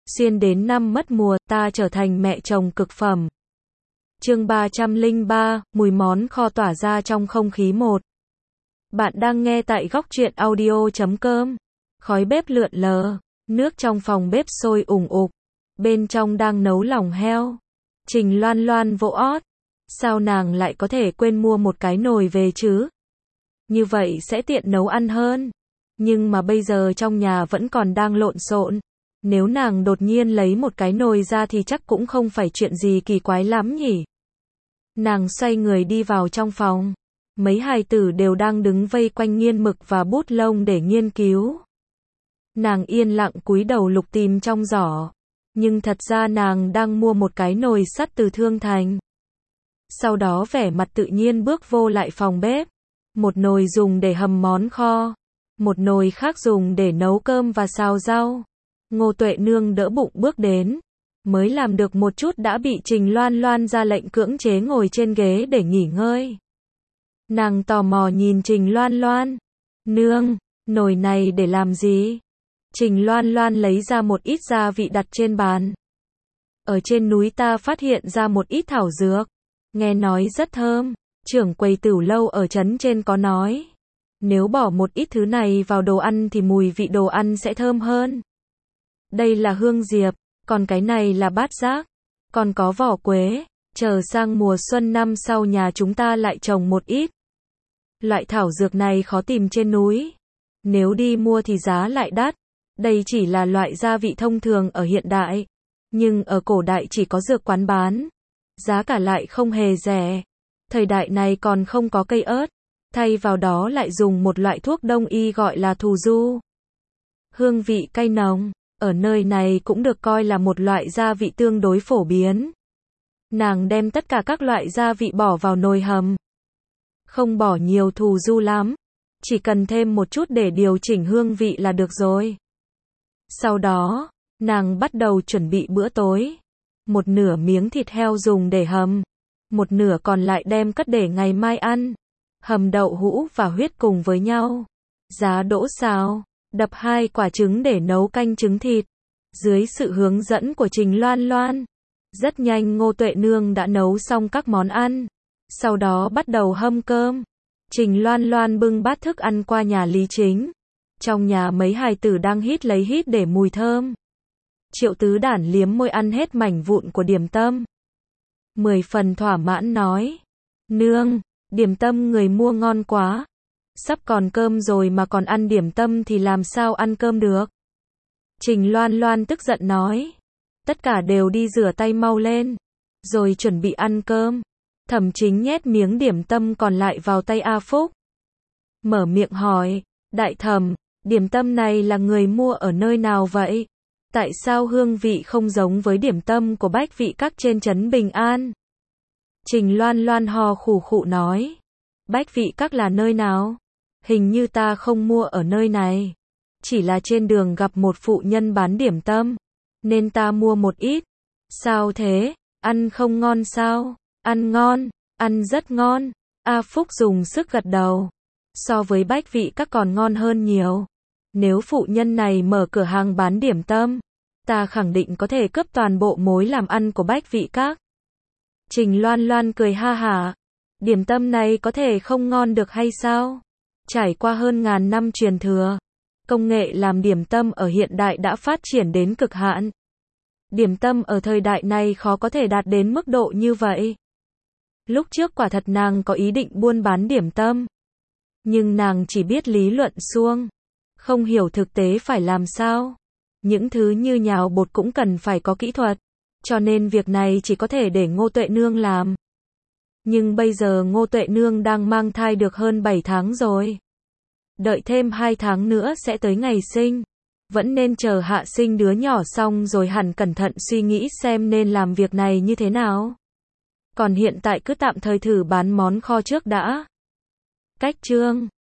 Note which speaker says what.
Speaker 1: Xuyên đến năm mất mùa, ta trở thành mẹ chồng cực phẩm. Chương 303, mùi món kho tỏa ra trong không khí một. Bạn đang nghe tại góc truyện audio.com. Khói bếp lượn lờ, nước trong phòng bếp sôi ủng ục. Bên trong đang nấu lòng heo. Trình Loan Loan vỗ ót. Sao nàng lại có thể quên mua một cái nồi về chứ? Như vậy sẽ tiện nấu ăn hơn. Nhưng mà bây giờ trong nhà vẫn còn đang lộn xộn. Nếu nàng đột nhiên lấy một cái nồi ra thì chắc cũng không phải chuyện gì kỳ quái lắm nhỉ. Nàng xoay người đi vào trong phòng. Mấy hài tử đều đang đứng vây quanh nghiên mực và bút lông để nghiên cứu. Nàng yên lặng cúi đầu lục tìm trong giỏ. Nhưng thật ra nàng đang mua một cái nồi sắt từ Thương Thành. Sau đó vẻ mặt tự nhiên bước vô lại phòng bếp. Một nồi dùng để hầm món kho. Một nồi khác dùng để nấu cơm và xào rau. Ngô Tuệ Nương đỡ bụng bước đến. Mới làm được một chút đã bị Trình Loan Loan ra lệnh cưỡng chế ngồi trên ghế để nghỉ ngơi. Nàng tò mò nhìn Trình Loan Loan. Nương, nồi này để làm gì? Trình Loan Loan lấy ra một ít gia vị đặt trên bàn. Ở trên núi ta phát hiện ra một ít thảo dược. Nghe nói rất thơm. Trưởng quầy tửu lâu ở trấn trên có nói. Nếu bỏ một ít thứ này vào đồ ăn thì mùi vị đồ ăn sẽ thơm hơn. Đây là hương diệp, còn cái này là bát giác, còn có vỏ quế, chờ sang mùa xuân năm sau nhà chúng ta lại trồng một ít. Loại thảo dược này khó tìm trên núi, nếu đi mua thì giá lại đắt. Đây chỉ là loại gia vị thông thường ở hiện đại, nhưng ở cổ đại chỉ có dược quán bán, giá cả lại không hề rẻ. Thời đại này còn không có cây ớt, thay vào đó lại dùng một loại thuốc đông y gọi là thù du. Hương vị cay nồng. Ở nơi này cũng được coi là một loại gia vị tương đối phổ biến. Nàng đem tất cả các loại gia vị bỏ vào nồi hầm. Không bỏ nhiều thù du lắm. Chỉ cần thêm một chút để điều chỉnh hương vị là được rồi. Sau đó, nàng bắt đầu chuẩn bị bữa tối. Một nửa miếng thịt heo dùng để hầm. Một nửa còn lại đem cất để ngày mai ăn. Hầm đậu hũ và huyết cùng với nhau. Giá đỗ xào. Đập 2 quả trứng để nấu canh trứng thịt. Dưới sự hướng dẫn của Trình Loan Loan, rất nhanh Ngô Tuệ Nương đã nấu xong các món ăn. Sau đó bắt đầu hâm cơm. Trình Loan Loan bưng bát thức ăn qua nhà Lý Chính. Trong nhà mấy hài tử đang hít lấy hít để mùi thơm. Triệu Tứ Đản liếm môi ăn hết mảnh vụn của điểm tâm. 10 phần thỏa mãn nói. Nương, điểm tâm người mua ngon quá. Sắp còn cơm rồi mà còn ăn điểm tâm thì làm sao ăn cơm được? Trình Loan Loan tức giận nói. Tất cả đều đi rửa tay mau lên. Rồi chuẩn bị ăn cơm. Thẩm Chính nhét miếng điểm tâm còn lại vào tay A Phúc. Mở miệng hỏi. Đại thẩm, điểm tâm này là người mua ở nơi nào vậy? Tại sao hương vị không giống với điểm tâm của Bách Vị Các trên trấn Bình An? Trình Loan Loan hò khủ khụ nói. Bách Vị Các là nơi nào? Hình như ta không mua ở nơi này. Chỉ là trên đường gặp một phụ nhân bán điểm tâm, nên ta mua một ít. Sao thế? Ăn không ngon sao? Ăn ngon, ăn rất ngon. A Phúc dùng sức gật đầu. So với Bách Vị Các còn ngon hơn nhiều. Nếu phụ nhân này mở cửa hàng bán điểm tâm, ta khẳng định có thể cướp toàn bộ mối làm ăn của Bách Vị Các. Trình Loan Loan cười ha hả. Điểm tâm này có thể không ngon được hay sao? Trải qua hơn ngàn năm truyền thừa, công nghệ làm điểm tâm ở hiện đại đã phát triển đến cực hạn. Điểm tâm ở thời đại này khó có thể đạt đến mức độ như vậy. Lúc trước quả thật nàng có ý định buôn bán điểm tâm. Nhưng nàng chỉ biết lý luận suông, không hiểu thực tế phải làm sao. Những thứ như nhào bột cũng cần phải có kỹ thuật, cho nên việc này chỉ có thể để Ngô Tuệ Nương làm. Nhưng bây giờ Ngô Tuệ Nương đang mang thai được hơn 7 tháng rồi. Đợi thêm 2 tháng nữa sẽ tới ngày sinh. Vẫn nên chờ hạ sinh đứa nhỏ xong rồi hẳn cẩn thận suy nghĩ xem nên làm việc này như thế nào. Còn hiện tại cứ tạm thời thử bán món kho trước đã. Cách chương